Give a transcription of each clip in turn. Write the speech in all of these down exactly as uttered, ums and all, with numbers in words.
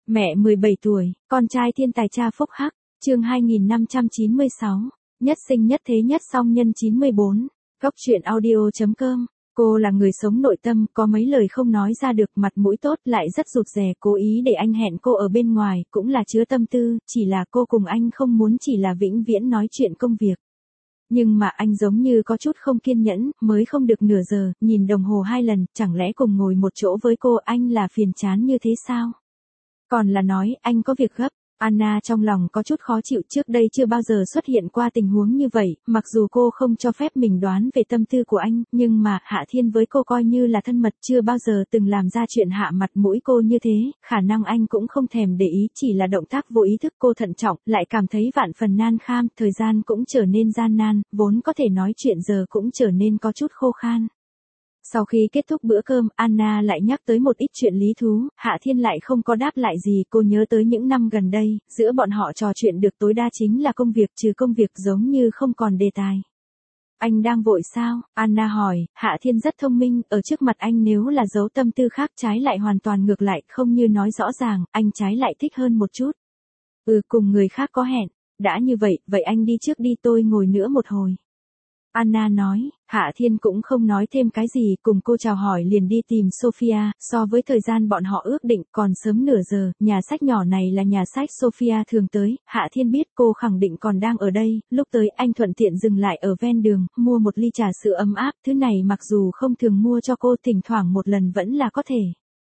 Mẹ mười bảy tuổi, con trai thiên tài cha phúc hắc, chương hai nghìn năm trăm chín mươi sáu, nhất sinh nhất thế nhất song nhân chín mươi bốn, góc truyện audio.com. Cô là người sống nội tâm, có mấy lời không nói ra được, mặt mũi tốt lại rất rụt rè, cố ý để anh hẹn cô ở bên ngoài, cũng là chứa tâm tư, chỉ là cô cùng anh không muốn chỉ là vĩnh viễn nói chuyện công việc. Nhưng mà anh giống như có chút không kiên nhẫn, mới không được nửa giờ, nhìn đồng hồ hai lần, chẳng lẽ cùng ngồi một chỗ với cô anh là phiền chán như thế sao? Còn là nói anh có việc gấp. Anna trong lòng có chút khó chịu, trước đây chưa bao giờ xuất hiện qua tình huống như vậy, mặc dù cô không cho phép mình đoán về tâm tư của anh, nhưng mà Hạ Thiên với cô coi như là thân mật, chưa bao giờ từng làm ra chuyện hạ mặt mũi cô như thế, khả năng anh cũng không thèm để ý, chỉ là động tác vô ý thức cô thận trọng, lại cảm thấy vạn phần nan kham, thời gian cũng trở nên gian nan, vốn có thể nói chuyện giờ cũng trở nên có chút khô khan. Sau khi kết thúc bữa cơm, Anna lại nhắc tới một ít chuyện lý thú, Hạ Thiên lại không có đáp lại gì, cô nhớ tới những năm gần đây, giữa bọn họ trò chuyện được tối đa chính là công việc, trừ công việc giống như không còn đề tài. Anh đang vội sao? Anna hỏi, Hạ Thiên rất thông minh, ở trước mặt anh nếu là giấu tâm tư khác trái lại hoàn toàn ngược lại, không như nói rõ ràng, anh trái lại thích hơn một chút. Ừ, cùng người khác có hẹn, đã như vậy, vậy anh đi trước đi, tôi ngồi nữa một hồi. Anna nói, Hạ Thiên cũng không nói thêm cái gì, cùng cô chào hỏi liền đi tìm Sophia, so với thời gian bọn họ ước định còn sớm nửa giờ, nhà sách nhỏ này là nhà sách Sophia thường tới, Hạ Thiên biết cô khẳng định còn đang ở đây, lúc tới anh thuận tiện dừng lại ở ven đường, mua một ly trà sữa ấm áp, thứ này mặc dù không thường mua cho cô, thỉnh thoảng một lần vẫn là có thể.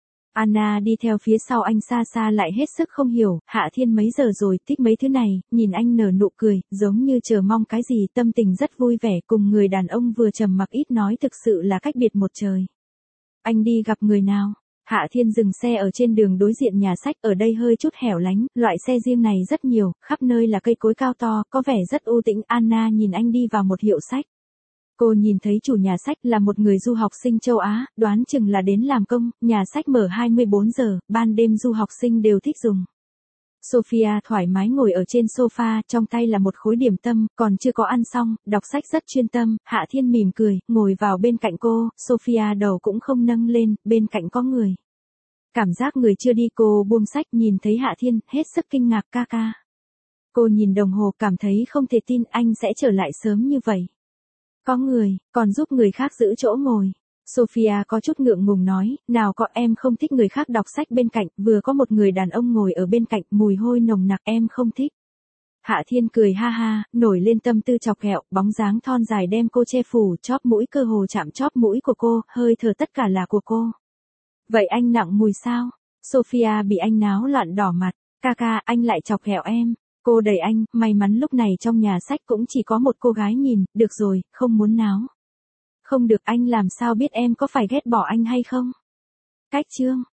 Anna đi theo phía sau anh xa xa lại hết sức không hiểu, Hạ Thiên mấy giờ rồi, thích mấy thứ này, nhìn anh nở nụ cười, giống như chờ mong cái gì, tâm tình rất vui vẻ, cùng người đàn ông vừa trầm mặc ít nói thực sự là cách biệt một trời. Anh đi gặp người nào? Hạ Thiên dừng xe ở trên đường đối diện nhà sách, ở đây hơi chút hẻo lánh, loại xe riêng này rất nhiều, khắp nơi là cây cối cao to, có vẻ rất u tĩnh. Anna nhìn anh đi vào một hiệu sách. Cô nhìn thấy chủ nhà sách là một người du học sinh châu Á, đoán chừng là đến làm công, nhà sách mở hai mươi bốn giờ, ban đêm du học sinh đều thích dùng. Sophia thoải mái ngồi ở trên sofa, trong tay là một khối điểm tâm, còn chưa có ăn xong, đọc sách rất chuyên tâm, Hạ Thiên mỉm cười, ngồi vào bên cạnh cô, Sophia đầu cũng không nâng lên, bên cạnh có người. Cảm giác người chưa đi, cô buông sách nhìn thấy Hạ Thiên, hết sức kinh ngạc, ca ca. Cô nhìn đồng hồ cảm thấy không thể tin anh sẽ trở lại sớm như vậy. Có người, còn giúp người khác giữ chỗ ngồi. Sophia có chút ngượng ngùng nói, nào có, em không thích người khác đọc sách bên cạnh, vừa có một người đàn ông ngồi ở bên cạnh, mùi hôi nồng nặc, em không thích. Hạ Thiên cười ha ha, nổi lên tâm tư chọc ghẹo, bóng dáng thon dài đem cô che phủ, chóp mũi cơ hồ chạm chóp mũi của cô, hơi thở tất cả là của cô. Vậy anh nặng mùi sao? Sophia bị anh náo loạn đỏ mặt, ca ca, anh lại chọc ghẹo em. Cô đẩy anh, may mắn lúc này trong nhà sách cũng chỉ có một cô gái nhìn, được rồi, không muốn náo. Không được, anh làm sao biết em có phải ghét bỏ anh hay không? Cách chương.